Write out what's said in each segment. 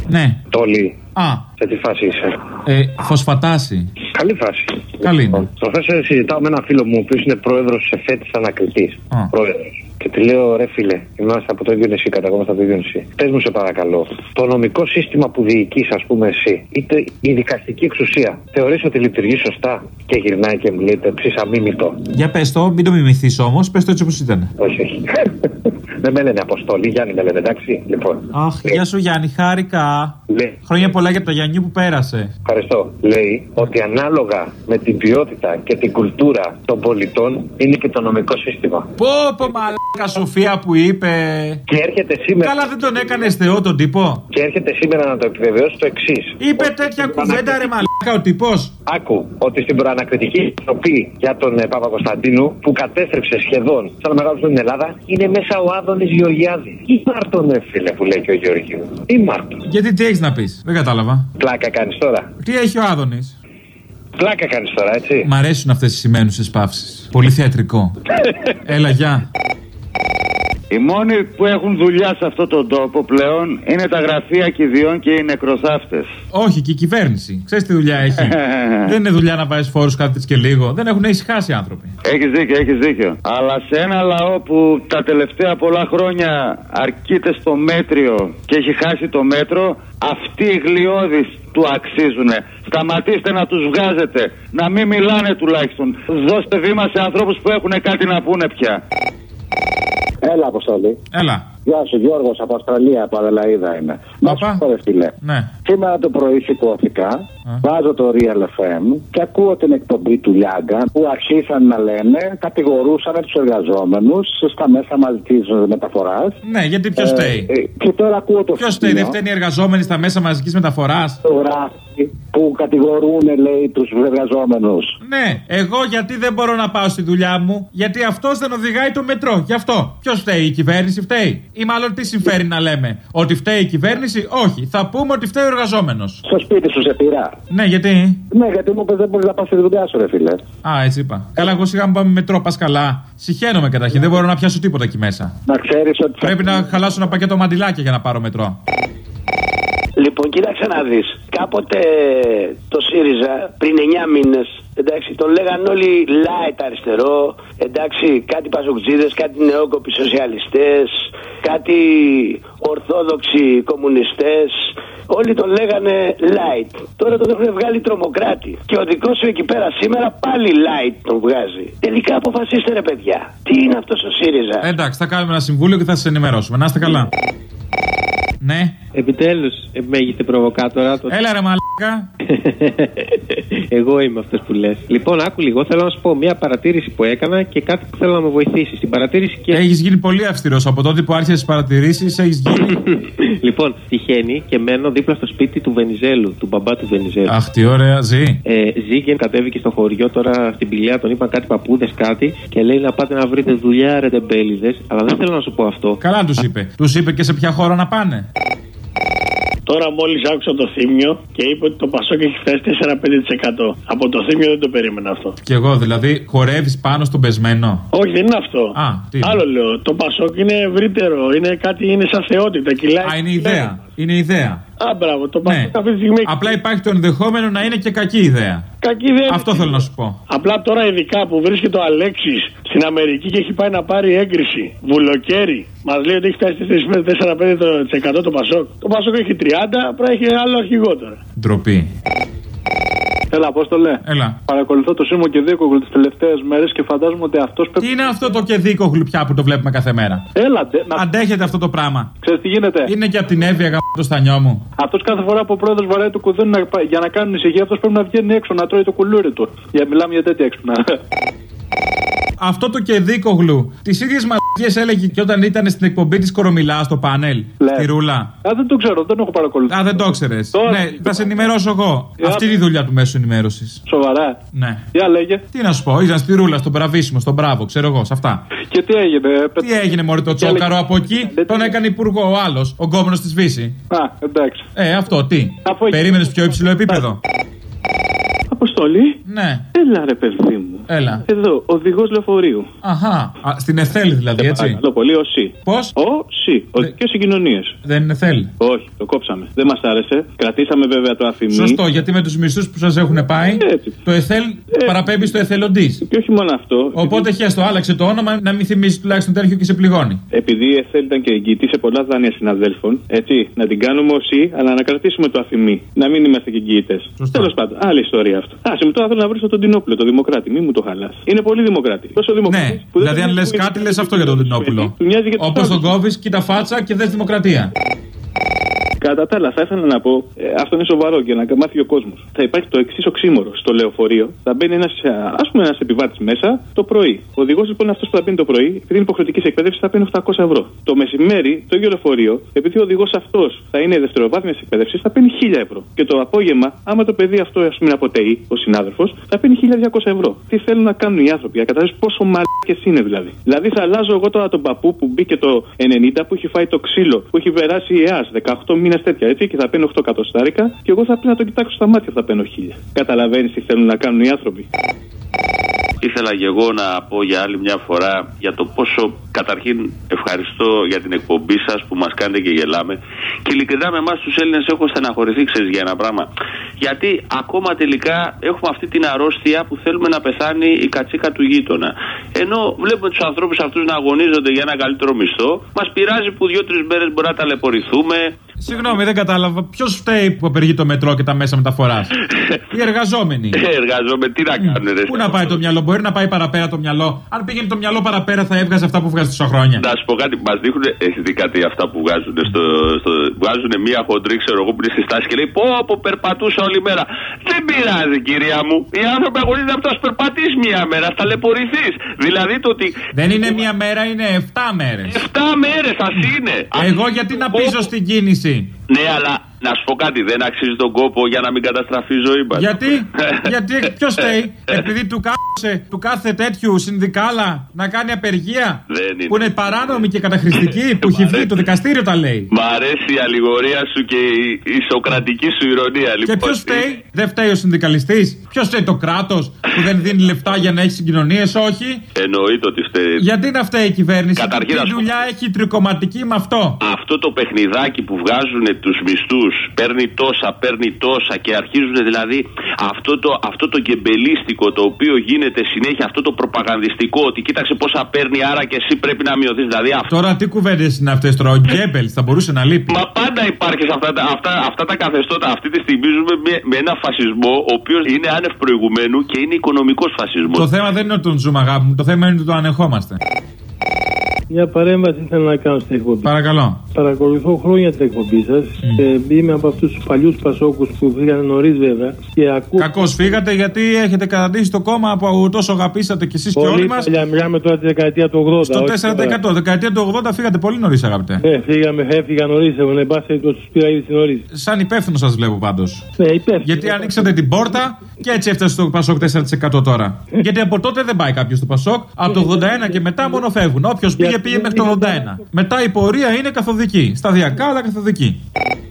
Ναι. Τόλι. Α. Σε τι φάση είσαι? Φωσφατάση. Καλή φάση. Καλή είναι. Προχθές συζητάω με έναν φίλο μου, ο οποίος είναι πρόεδρος σε ΕΦΕΤ ανακριτής. Πρόεδρος. Και του λέω, ρε φίλε, είμαστε από το ίδιο νησί, καταγόμαστε από το ίδιο νησί. Πες μου, σε παρακαλώ, το νομικό σύστημα που διοικείς, ας πούμε, εσύ, είτε η δικαστική εξουσία, θεωρείς ότι λειτουργεί σωστά? Και γυρνάει και μου λέει, ψισαμίμητο. Για πες το, μην το μιμηθείς όμως, πες το έτσι όπως ήταν. Όχι, όχι. Δεν με λένε Αποστόλη, Γιάννη με λένε, εντάξει. Λοιπόν. Αχ, γεια σου Γιάννη, χάρηκα. Χρόνια πολλά για το Γιάννη που πέρασε. Ευχαριστώ. Λέει ότι ανάλογα με την ποιότητα και την κουλτούρα των πολιτών είναι και το νομικό σύστημα. Πω μαλάκα Σοφία που είπε. Και έρχεται σήμερα. Καλά, δεν τον έκανες θεό τον τύπο. Και έρχεται σήμερα να το επιβεβαιώσει το εξής. Είπε τέτοια κουβέντα ρε μαλάκα ο τύπος. Άκου ότι στην προανακριτική επιτροπή για τον Παπα-Κωνσταντίνου που κατέστρεψε σχεδόν σαν μεγάλο στην Ελλάδα είναι μέσα ο Άδωνης Γεωργιάδης. Τι Μάρτον, φίλε, που λέει και ο Γεωργίου. Τι Μάρτον. Γιατί τι έχεις να πεις, δεν κατάλαβα. Πλάκα κάνεις τώρα. Τι έχει ο Άδωνης. Πλάκα κάνεις τώρα, έτσι. Μ' αρέσουν αυτές οι σημαίνουσες παύσεις. Πολύ θεατρικό. Έλα, γεια. Οι μόνοι που έχουν δουλειά σε αυτόν τον τόπο πλέον είναι τα γραφεία κηδιών και οι νεκροθάφτες. Όχι, και η κυβέρνηση. Ξέρεις τι δουλειά έχει. Δεν είναι δουλειά να βάζεις φόρους κάθε και λίγο. Δεν έχουν ησυχάσει οι άνθρωποι. Έχεις δίκιο. Αλλά σε ένα λαό που τα τελευταία πολλά χρόνια αρκείται στο μέτριο και έχει χάσει το μέτρο, αυτοί οι γλιώδεις του αξίζουνε. Σταματήστε να τους βγάζετε. Να μην μιλάνε τουλάχιστον. Δώστε βήμα σε ανθρώπους που έχουν κάτι να πούνε πια. Έλα, Αποστόλη. Έλα. Γεια σου, Γιώργος από Αυστραλία, από Αδελαΐδα είμαι. Παπα. Ναι. Σήμερα το πρωί σηκώθηκα, βάζω το Real FM και ακούω την εκπομπή του Λιάγκα που αρχίσαν να λένε, κατηγορούσαν τους εργαζόμενους στα μέσα μαζικής μεταφοράς. Ναι, γιατί ποιος φταίει. Και τώρα ακούω το ποιος φταίει, δεν φταίνει οι εργαζόμενοι στα μέσα μαζικής μεταφοράς. Το γράφει που κατηγορούν, λέει, τους εργαζόμενους. Ναι, εγώ γιατί δεν μπορώ να πάω στη δουλειά μου, γιατί αυτός δεν οδηγάει το μετρό. Γι' αυτό. Ποιος φταίει, η κυβέρνηση φταίει. Ή μάλλον τι συμφέρει να λέμε, ότι φταίει η κυβέρνηση? Όχι, θα πούμε ότι φταίει ο εργαζόμενος. Στο σπίτι σου σε πειρά. Ναι, γιατί? Ναι, γιατί μου είπες δεν μπορείς να πας στη δουλειά σου, ρε φίλε. Α, έτσι είπα. Καλά, εγώ σιγά μου πάμε μετρό, πας καλά. Συχαίνομαι καταρχήν, δεν μπορώ να πιάσω τίποτα εκεί μέσα. Να ξέρεις ότι. Πρέπει να χαλάσω ένα πακέτο μαντιλάκια για να πάρω μετρό. Λοιπόν, κοίταξε να δεις. Κάποτε το ΣΥΡΙΖΑ πριν 9 μήνες, εντάξει, τον λέγαν όλοι light αριστερό, εντάξει, κάτι πασοκτζίδες, κάτι νεόκοποι σοσιαλιστές, κάτι ορθόδοξοι κομμουνιστές. Όλοι τον λέγανε light. Τώρα τον έχουν βγάλει τρομοκράτη. Και ο δικός σου εκεί πέρα σήμερα πάλι light τον βγάζει. Τελικά αποφασίστε, ρε παιδιά. Τι είναι αυτός ο ΣΥΡΙΖΑ? Εντάξει, θα κάνουμε ένα συμβούλιο και θα σας ενημερώσουμε. Να είστε καλά. Ναι. Επιτέλους, μέγιστη προβοκάτορα. Έλα ρε μαλάκα. Εγώ είμαι αυτός που λες. Λοιπόν, άκου λίγο, θέλω να σου πω μια παρατήρηση που έκανα και κάτι που θέλω να με βοηθήσει. Στην παρατήρηση και. Έχεις γίνει πολύ αυστηρός. Από τότε που άρχισες τις παρατηρήσεις, έχεις γίνει. Λοιπόν, τυχαίνει και μένω δίπλα στο σπίτι του Βενιζέλου, του μπαμπά του Βενιζέλου. Αχ, τι ωραία, ζει. Ζει και κατέβηκε στο χωριό τώρα στην Πηλιά, τον είπαν κάτι παππούδες κάτι και λέει να πάτε να βρείτε δουλειά, ρε τεμπέληδες. Αλλά δεν θέλω να σου πω αυτό. Καλά τους είπε. Τους είπε και σε ποια χώρα να πάνε. Τώρα μόλις άκουσα το Θήμιο και είπε ότι το Πασόκ έχει φτάσει 4-5%. Από το Θήμιο δεν το περίμενα αυτό. Κι εγώ δηλαδή, χορεύεις πάνω στον πεσμένο. Όχι, δεν είναι αυτό. Άλλο λέω. Το Πασόκ είναι ευρύτερο. Είναι σαν θεότητα. Κυλάει. Είναι ιδέα. Είναι ιδέα. Μπράβο, το Πασόκ αυτή τη στιγμή. Απλά υπάρχει το ενδεχόμενο να είναι και κακή ιδέα. Κακή ιδέα. Αυτό θέλω να σου πω. Απλά τώρα ειδικά που βρίσκεται ο Αλέξης στην Αμερική και έχει πάει να πάρει έγκριση. Βουλοκαίρι. Μας λέει ότι έχει φτάσει 4-5% το Πασόκ. Το Πασόκ έχει 30, πρέπει να έχει άλλο αρχηγό τώρα. Ντροπή. Έλα, Απόστολε. Έλα. Παρακολουθώ το Σίμω και Δίκογλου τις τελευταίες μέρες και φαντάζομαι ότι αυτός πρέπει. Τι είναι αυτό το και Δίκογλου πια που το βλέπουμε κάθε μέρα? Έλα, αντέχετε αυτό το πράγμα? Ξέρεις τι γίνεται? Είναι και από την Εύβοια γαμπ' το στανιό μου. Αυτός κάθε φορά που ο πρόεδρος βαράει το κουδούνι για να κάνουν ησυχία, αυτός πρέπει να βγαίνει έξω να τρώει το κουλούρι του. Μιλάμε για τέτοια έξυπνα. Αυτό το και Δίκογλου τις ίδιες μαλακίες έλεγε και όταν ήταν στην εκπομπή της Κορομιλά στο πάνελ. Στη Ρούλα. Δεν το ξέρω, δεν έχω παρακολουθήσει. Δεν το ξέρεις. Ναι, θα σε ενημερώσω εγώ. Αυτή είναι η δουλειά του μέσου ενημέρωσης. Σοβαρά? Ναι. Για λέγε. Τι να σου πω, ήταν στη Ρούλα, στον Μπραβίσιμο, στον Μπράβο, ξέρω εγώ, σε αυτά. Και τι έγινε? Τι έγινε, μωρέ, το Τσόκαρο από εκεί τον έκανε υπουργό ο άλλος, ο γκόμενος της Βύση. Εντάξει. Αυτό τι. Περίμενες πιο υψηλό επίπεδο? Αποστολή. Ναι. Έλα ρε παιδί μου. Έλα. Εδώ, οδηγός λεωφορείου. Αχά. Στην ΕΘΕΛ δηλαδή, έτσι. Παρακαλώ πολύ, ο ΣΥ. Πώς? Ο ΣΥ. Οδικές συγκοινωνίες. Δεν είναι ΕΘΕΛ. Όχι, το κόψαμε. Δεν μας άρεσε. Κρατήσαμε βέβαια το αφημί. Σωστό, γιατί με τους μισθούς που σας έχουν πάει, το ΕΘΕΛ παραπέμπει στο εθελοντής. Και όχι μόνο αυτό. Οπότε χέστο, άλλαξε το όνομα να μην θυμίζει τουλάχιστον τέτοιο και σε πληγώνει. Επειδή η ΕΘΕΛ ήταν και εγγυητή σε πολλά δάνεια συναδέλφων, έτσι, να την κάνουμε ως ΣΥ, αλλά να κρατήσουμε το αφημί. Να μην είμαστε και εγγυητές. Τέλος πάντων, άλλη ιστορία αυτό. Άσε μου τώρα θέλω να βρω τον Τινόπουλο, το Δημοκράτη. Μην μου το χαλάς. Είναι πολύ Δημοκράτη. Τόσο Δημοκράτη. Ναι, δηλαδή αν λες κάτι, λες αυτό για τον Τινόπουλο. Όπως τον κόβεις, κοίτα φάτσα και δες Δημοκρατία. Κατά τα άλλα, θα ήθελα να πω, αυτό είναι σοβαρό για να μάθει ο κόσμος. Θα υπάρχει το εξής οξύμορο στο λεωφορείο. Θα μπαίνει ένας επιβάτης μέσα το πρωί. Ο οδηγός λοιπόν αυτός που θα μπαίνει το πρωί, επειδή είναι υποχρεωτική εκπαίδευση, θα παίρνει 800 ευρώ. Το μεσημέρι, το ίδιο λεωφορείο, επειδή ο οδηγός αυτός θα είναι δευτεροβάθμιας εκπαίδευση, θα παίρνει 1000 ευρώ. Και το απόγευμα, άμα το παιδί αυτό είναι από ΤΕΗ, ο συνάδελφος, θα παίρνει 1200 ευρώ. Τι θέλουν να κάνουν οι άνθρωποι, να καταλάβεις πόσο μαλάκες είναι δηλαδή. Δηλαδή θα αλλάζω εγώ τώρα τον παππού που μπήκε το 90 που έχει φάει το ξύλο, που έχει περάσει η ΕΑΣ 18 μήνες τέτοια, έτσι, και θα παίρνω 8 εκατοστάρικα και εγώ θα πρέπει να το κοιτάξω στα μάτια, θα παίρνω 1000. Καταλαβαίνεις τι θέλουν να κάνουν οι άνθρωποι. Ήθελα και εγώ να πω για άλλη μια φορά για το πόσο καταρχήν ευχαριστώ για την εκπομπή σας που μας κάνετε και γελάμε. Και ειλικρινά με εμάς τους Έλληνες έχω στεναχωρηθεί, ξέρεις, για ένα πράγμα. Γιατί ακόμα τελικά έχουμε αυτή την αρρώστια που θέλουμε να πεθάνει η κατσίκα του γείτονα. Ενώ βλέπουμε τους ανθρώπους αυτούς να αγωνίζονται για ένα καλύτερο μισθό, μας πειράζει που 2-3 μέρες μπορεί να ταλαιπωρηθούμε. Συγγνώμη, δεν κατάλαβα. Ποιος φταίει που απεργεί το μετρό και τα μέσα μεταφοράς? Οι εργαζόμενοι. Εργαζόμενοι, τι να κάνουν, ρε. Πού να πάει το μυαλό, μπορεί να πάει παραπέρα το μυαλό. Αν πήγαινε το μυαλό παραπέρα, θα έβγαζε αυτά που βγάζει τόσα χρόνια. Να σου πω κάτι, μας δείχνουν, έχεις δει κάτι αυτά που βγάζουν βγάζουν μία χοντρή, ξέρω εγώ, που είναι στη στάση και λέει πω περπατούσα όλη μέρα. Δεν πειράζει, κυρία μου. Οι άνθρωποι αγωνίζονται από το να περπατήσει μία μέρα, θα ταλαιπωρηθείς. Δηλαδή το ότι. Δεν είναι μία μέρα, είναι 7 μέρες. 7 μέρες ας είναι. Εγώ γιατί να πείσω στην κίνηση. Ναι, αλλά να σου πω κάτι, δεν αξίζει τον κόπο για να μην καταστραφεί η ζωή μας. Γιατί ποιος φταίει? Επειδή του κάθε τέτοιου συνδικάλα να κάνει απεργία που είναι παράνομη και καταχρηστική, που έχει βγει, το δικαστήριο τα λέει. Μ' αρέσει η αλληγορία σου και η σοκρατική σου ηρωνία, λοιπόν. Και ποιος φταίει? Δεν φταίει ο συνδικαλιστής? Ποιος φταίει? Το κράτος που δεν δίνει λεφτά για να έχει συγκοινωνίες? Όχι. Εννοείται ότι φταίει. Γιατί να φταίει η κυβέρνηση? Καταρχήν, τι δουλειά έχει τρικοματική με αυτό? Αυτό το παιχνιδάκι που βγάζουν τους μισθούς, παίρνει τόσα και αρχίζουν δηλαδή αυτό το γκεμπελίστικο το οποίο γίνεται συνέχεια, αυτό το προπαγανδιστικό ότι κοίταξε πόσα παίρνει, άρα και εσύ πρέπει να μειωθείς. Δηλαδή Τώρα τι κουβέντες είναι αυτές τώρα? Ο Γκέμπελς θα μπορούσε να λείπει. Μα πάντα υπάρχει σε αυτά τα καθεστώτα. Αυτή τη στιγμή ζούμε με ένα φασισμό ο οποίος είναι άνευ προηγουμένου και είναι οικονομικός φασισμός. Το θέμα δεν είναι ότι τον ζούμε, αγάπη μου, το θέμα είναι ότι το ανεχόμαστε. Μια παρέμβαση θέλω να κάνω στην εκπομπή. Παρακαλώ. Παρακολουθώ χρόνια την εκπομπή σας. Είμαι από αυτούς τους παλιούς Πασόκους που φύγανε νωρίς βέβαια. Κακώς φύγατε γιατί έχετε καταντήσει το κόμμα που τόσο αγαπήσατε κι εσείς και όλοι μας. Μιλάμε τώρα τη δεκαετία του 80. Στο 4%. Δεκαετία του 80 φύγατε πολύ νωρίς, αγαπητέ. Έφυγα νωρίς. Εγώ δεν πάση τους πήρα ήδη νωρίς. Σαν υπεύθυνο σας βλέπω πάντως. Υπεύθυνο. Γιατί ανοίξατε την πόρτα και έτσι έφτασε στο Πασόκ 4% τώρα. Γιατί από τότε δεν πάει κάποιος στο Πασόκ. Από το 81 και μετά μόνο φεύγουν. Όποιος πήγε μέχρι το 81. Μετά η πορεία είναι καθοδική. Σταδιακά, αλλά καθοδική.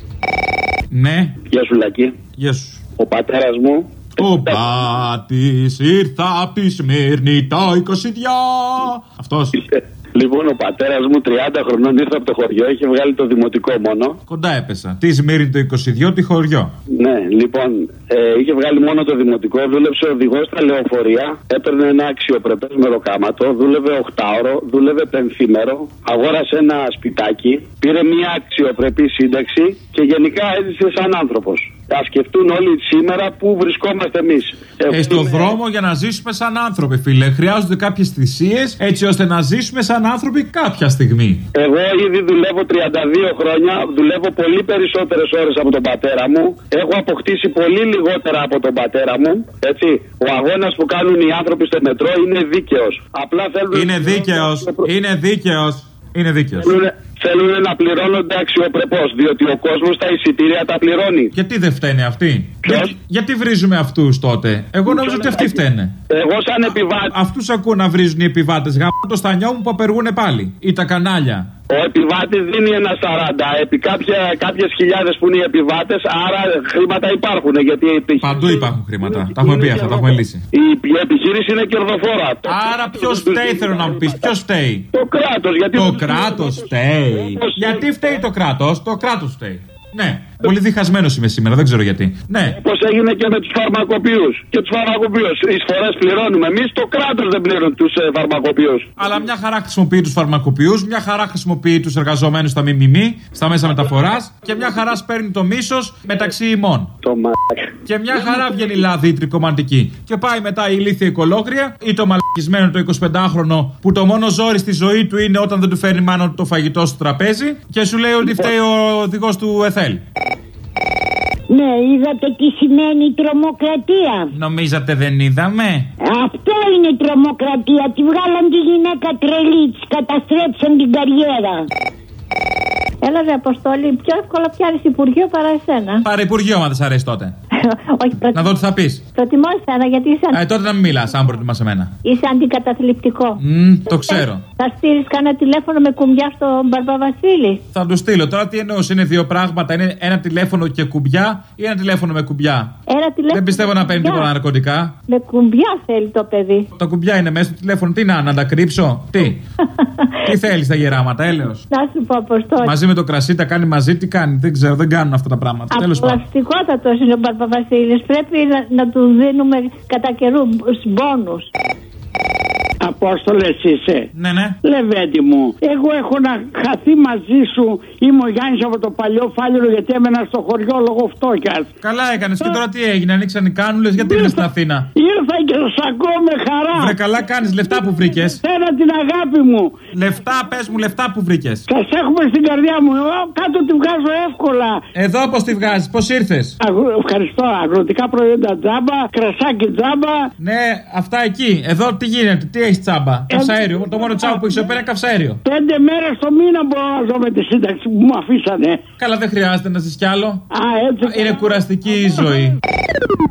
Ναι. Γεια σου, Λάκη. Γεια σου. Ο πατέρας μου. Ο Πάτης ήρθα απ' τη Σμύρνη τα 22. Αυτός. Λοιπόν, ο πατέρας μου 30 χρονών ήρθε από το χωριό, είχε βγάλει το δημοτικό μόνο. Κοντά έπεσα. Τι Σμύρνη το 22, τι χωριό. Ναι, λοιπόν, είχε βγάλει μόνο το δημοτικό, δούλεψε οδηγός στα λεωφορεία, έπαιρνε ένα αξιοπρεπές μεροκάματο, δούλευε 8ωρο, δούλευε πενθήμερο, αγόρασε ένα σπιτάκι, πήρε μια αξιοπρεπή σύνταξη και γενικά έζησε σαν άνθρωπος. Ας σκεφτούν όλοι σήμερα πού βρισκόμαστε εμείς. Στον δρόμο για να ζήσουμε σαν άνθρωποι, φίλε. Χρειάζονται κάποιες θυσίες έτσι ώστε να ζήσουμε σαν άνθρωποι κάποια στιγμή. Εγώ ήδη δουλεύω 32 χρόνια, δουλεύω πολύ περισσότερες ώρες από τον πατέρα μου. Έχω αποκτήσει πολύ λιγότερα από τον πατέρα μου. Έτσι. Ο αγώνας που κάνουν οι άνθρωποι στο μετρό είναι δίκαιος. Απλά θέλουν. Είναι δίκαιος. Είναι δίκαιος. Είναι δίκαιος. Θέλουν να πληρώνονται αξιοπρεπώς, διότι ο κόσμος τα εισιτήρια τα πληρώνει. Γιατί δεν φταίνε αυτοί? Γιατί βρίζουμε αυτούς τότε? Εγώ νόμιζα ότι αυτοί φταίνε. Εγώ σαν επιβάτη. Αυτούς ακούω να βρίζουν οι επιβάτες. Γαμώ το στανιό μου που απεργούν πάλι. Ή τα κανάλια. Ο επιβάτης δίνει ένα 40 επί κάποιες χιλιάδες που είναι οι επιβάτες, άρα χρήματα υπάρχουν. Γιατί παντού υπάρχουν χρήματα. Τα έχουμε πει αυτά, τα έχουμε λύσει. Η επιχείρηση είναι κερδοφόρα. Άρα ποιος φταίει, θέλω να μου πεις, ποιος φταίει? Το κράτος. Το κράτος φταίει. Γιατί φταίει το κράτος? Το κράτος φταίει. Ναι. Πολύ διχασμένος είμαι σήμερα, δεν ξέρω γιατί. Ναι. Πώς έγινε και με τους φαρμακοποιούς. Και τους φαρμακοποιούς. Εισφορές πληρώνουμε εμείς, το κράτος δεν πληρώνει τους φαρμακοποιούς. Αλλά μια χαρά χρησιμοποιεί τους φαρμακοποιούς, μια χαρά χρησιμοποιεί τους εργαζομένους στα ΜΜΜ, στα μέσα μεταφοράς και μια χαρά σπέρνει το μίσος μεταξύ ημών. Και μια χαρά βγαίνει λάδι η τρικομαντική. Και πάει μετά η ηλίθια οικολόγρια ή το μαλακισμένο το 25χρονο που το μόνο ζόρι στη ζωή του είναι όταν δεν του φέρνει μάλλον το φαγητό στο τραπέζι και σου λέει ότι φταίει ο οδηγός του ΕΘΕΛ. Ναι, είδατε τι σημαίνει τρομοκρατία? Νομίζατε δεν είδαμε? Αυτό είναι τρομοκρατία. Τη βγάλαν τη γυναίκα τρελή, της καταστρέψαν την καριέρα. Έλα ρε Αποστόλη, πιο εύκολα πιάνεις υπουργείο παρά εσένα. Πάρε υπουργείο, αν δεν σ' αρέσει τότε. Όχι, να δω τι θα πεις. Προτιμώ εσένα, γιατί είσαι. Τότε να μην μιλάς, αν προτιμάς εμένα. Είσαι αντικαταθλιπτικό. Το ξέρω. Θα στείλεις κανένα τηλέφωνο με κουμπιά στον Μπαρμπαβασίλη? Θα του στείλω. Τώρα τι εννοώ, είναι δύο πράγματα. Είναι ένα τηλέφωνο και κουμπιά ή ένα τηλέφωνο με κουμπιά? Δεν πιστεύω να παίρνει τίποτα ναρκωτικά. Με κουμπιά θέλει το παιδί. Τα κουμπιά είναι μέσα στο τηλέφωνο. Τι να τα κρύψω? Τι θέλει τα γεράματα, έλεος? Να σου πω, Αποστόλη. Μαζί με το κρασί τα κάνει μαζί, τι κάνει? Δεν ξέρω, δεν κάνουν αυτά τα πράγματα. Απολαυστικότατος είναι ο Μπαρμπαβασίλης. Πρέπει να του δίνουμε κατά καιρού μπόνους. Απόστολες είσαι? Ναι, ναι. Λεβέντη μου, εγώ έχω να χαθεί μαζί σου. Είμαι ο Γιάννης από το παλιό Φάληρο, γιατί έμενα στο χωριό λόγω φτώχειας. Καλά έκανες. Και τώρα τι έγινε? Ανοίξαν οι κάνουλες, γιατί ήρθες στην Αθήνα? Ήρθα και σ' ακούω με χαρά. Βρε, καλά κάνεις. Λεφτά που βρήκες? Θέλω την αγάπη μου. Λεφτά, πες μου, λεφτά που βρήκες? Σας έχουμε στην καρδιά μου. Κάτω τη βγάζω εύκολα. Εδώ πώς τη βγάζεις, πώς ήρθες? Ευχαριστώ. Αγροτικά προϊόντα τζάμπα, κρασάκι τζάμπα. Ναι, αυτά εκεί. Εδώ τι γίνεται, τι έχεις τσάμπα? Καυσαέριο. Το μόνο τσάμπα που έχεις εδώ πέρα είναι καυσαέριο. 5 μέρες το μήνα μπορώ να ζω με τη σύνταξη που μου αφήσανε. Καλά, δεν χρειάζεται να ζεις κι άλλο. Έτσι. Είναι κουραστική η ζωή.